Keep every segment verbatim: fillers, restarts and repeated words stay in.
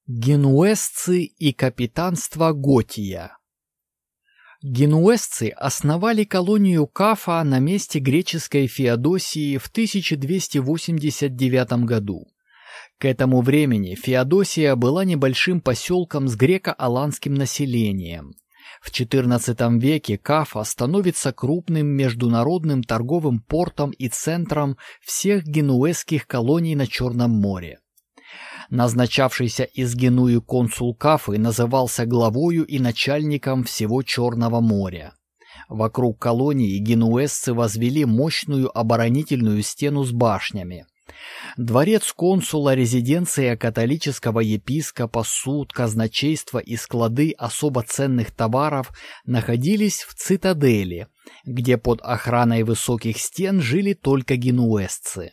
Генуэзцы и капитанство Готия. Генуэзцы основали колонию Кафа на месте греческой Феодосии в тысяча двести восемьдесят девятом году. К этому времени Феодосия была небольшим поселком с греко-аланским населением. В четырнадцатом веке Кафа становится крупным международным торговым портом и центром всех генуэзских колоний на Черном море. Назначавшийся из Генуи консул Кафы назывался главою и начальником всего Черного моря. Вокруг колонии генуэзцы возвели мощную оборонительную стену с башнями. Дворец консула, резиденция католического епископа, суд, казначейство и склады особо ценных товаров находились в цитадели, где под охраной высоких стен жили только генуэзцы.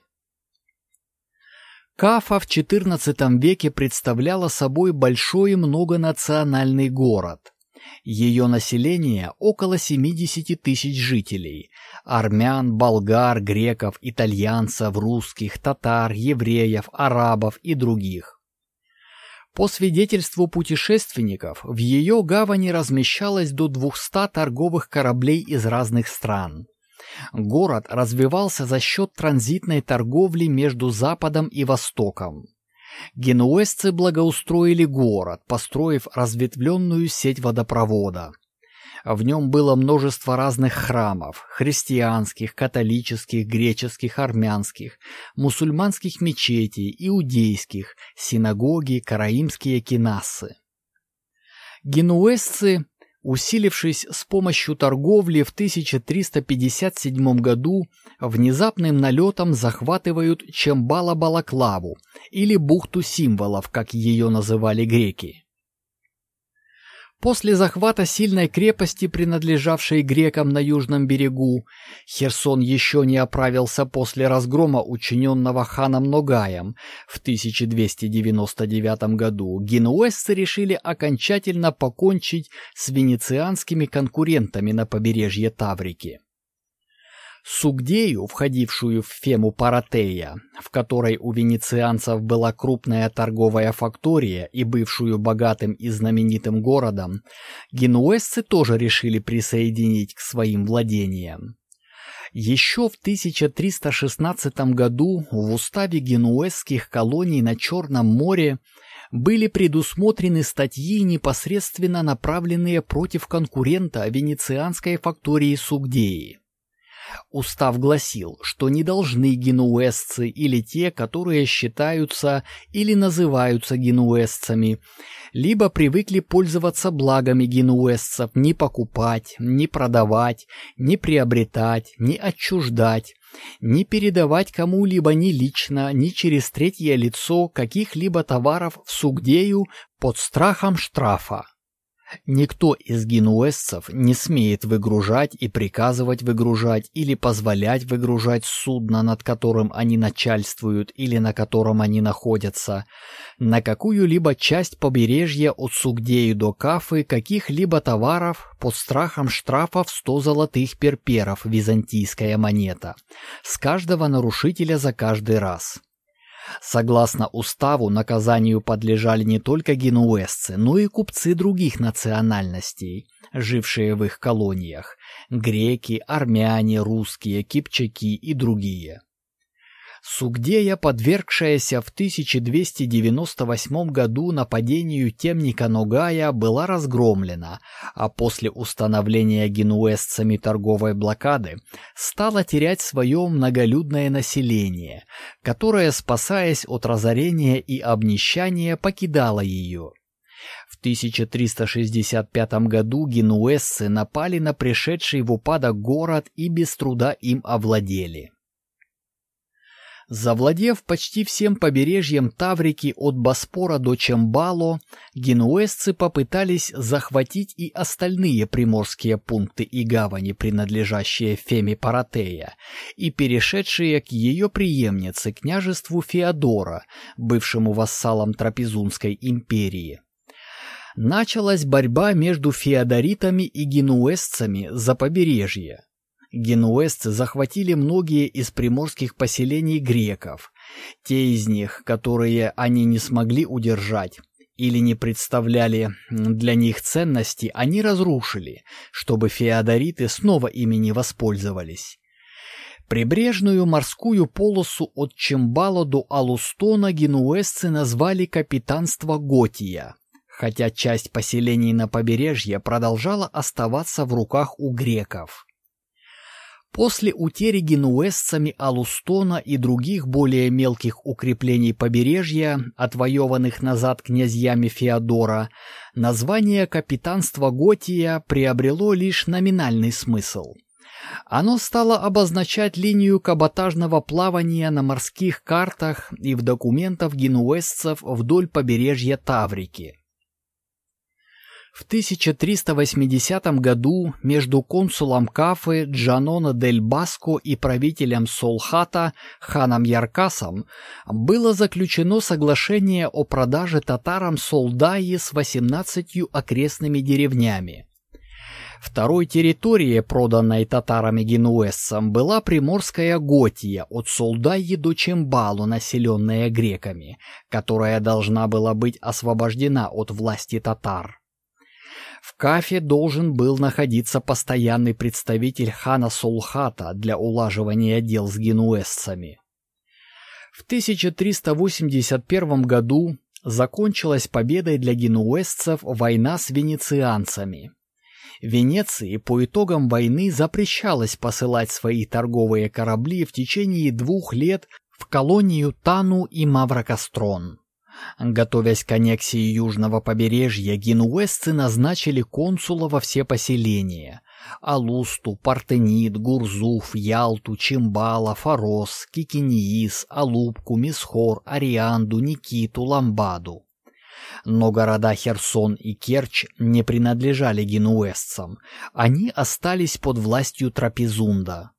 Кафа в четырнадцатом веке представляла собой большой многонациональный город. Ее население около семидесяти тысяч жителей – армян, болгар, греков, итальянцев, русских, татар, евреев, арабов и других. По свидетельству путешественников, в ее гавани размещалось до двухсот торговых кораблей из разных стран. Город развивался за счет транзитной торговли между Западом и Востоком. Генуэзцы благоустроили город, построив разветвленную сеть водопровода. В нем было множество разных храмов – христианских, католических, греческих, армянских, мусульманских мечетей, иудейских, синагоги, караимские кинасы. Генуэзцы, усилившись с помощью торговли, в тысяча триста пятьдесят седьмом году внезапным налетом захватывают Чембала-Балаклаву или бухту символов, как ее называли греки. После захвата сильной крепости, принадлежавшей грекам на южном берегу, Херсон еще не оправился после разгрома, учиненного ханом Ногаем в тысяча двести девяносто девятом году. Генуэзцы решили окончательно покончить с венецианскими конкурентами на побережье Таврики. Сугдею, входившую в Фему Паратея, в которой у венецианцев была крупная торговая фактория и бывшую богатым и знаменитым городом, генуэзцы тоже решили присоединить к своим владениям. Еще в тысяча триста шестнадцатом году в уставе генуэзских колоний на Черном море были предусмотрены статьи, непосредственно направленные против конкурента венецианской фактории Сугдеи. Устав гласил, что не должны генуэзцы или те, которые считаются или называются генуэзцами, либо привыкли пользоваться благами генуэзцев, не покупать, не продавать, не приобретать, не отчуждать, не передавать кому-либо ни лично, ни через третье лицо каких-либо товаров в Сугдею под страхом штрафа. Никто из генуэзцев не смеет выгружать и приказывать выгружать или позволять выгружать судно, над которым они начальствуют или на котором они находятся, на какую-либо часть побережья от Сугдеи до Кафы каких-либо товаров под страхом штрафа в сто золотых перперов, византийская монета, с каждого нарушителя за каждый раз. Согласно уставу, наказанию подлежали не только генуэзцы, но и купцы других национальностей, жившие в их колониях – греки, армяне, русские, кипчаки и другие. Сугдея, подвергшаяся в тысяча двести девяносто восьмом году нападению темника Ногая, была разгромлена, а после установления генуэзцами торговой блокады стала терять свое многолюдное население, которое, спасаясь от разорения и обнищания, покидало ее. В тысяча триста шестьдесят пятом году генуэзцы напали на пришедший в упадок город и без труда им овладели. Завладев почти всем побережьем Таврики от Боспора до Чембало, генуэзцы попытались захватить и остальные приморские пункты и гавани, принадлежащие Феме Паратея, и перешедшие к ее преемнице, княжеству Феодора, бывшему вассалом Трапезунской империи. Началась борьба между феодоритами и генуэзцами за побережье. Генуэзцы захватили многие из приморских поселений греков, те из них, которые они не смогли удержать, или не представляли для них ценности, они разрушили, чтобы феодориты снова ими не воспользовались. Прибрежную морскую полосу от Чимбало до Алустона генуэзцы назвали капитанство Готия, хотя часть поселений на побережье продолжала оставаться в руках у греков. После утери генуэзцами Алустона и других более мелких укреплений побережья, отвоеванных назад князьями Феодора, название капитанства Готия приобрело лишь номинальный смысл. Оно стало обозначать линию каботажного плавания на морских картах и в документах генуэзцев вдоль побережья Таврики. В тысяча триста восьмидесятом году между консулом Кафы Джаноно дель Баско и правителем Солхата ханом Яркасом было заключено соглашение о продаже татарам Солдаи с восемнадцатью окрестными деревнями. Второй территорией, проданной татарами-генуэзцам, была Приморская Готия от Солдаи до Чимбало, населенная греками, которая должна была быть освобождена от власти татар. В Кафе должен был находиться постоянный представитель хана Солхата для улаживания дел с генуэзцами. В тысяча триста восемьдесят первом году закончилась победой для генуэзцев война с венецианцами. Венеции по итогам войны запрещалось посылать свои торговые корабли в течение двух лет в колонию Тану и Маврокастрон. Готовясь к аннексии южного побережья, генуэзцы назначили консула во все поселения – Алусту, Партенид, Гурзуф, Ялту, Чимбало, Фарос, Кикиниис, Алупку, Мисхор, Арианду, Никиту, Ламбаду. Но города Херсон и Керчь не принадлежали генуэзцам, они остались под властью Трапезунда.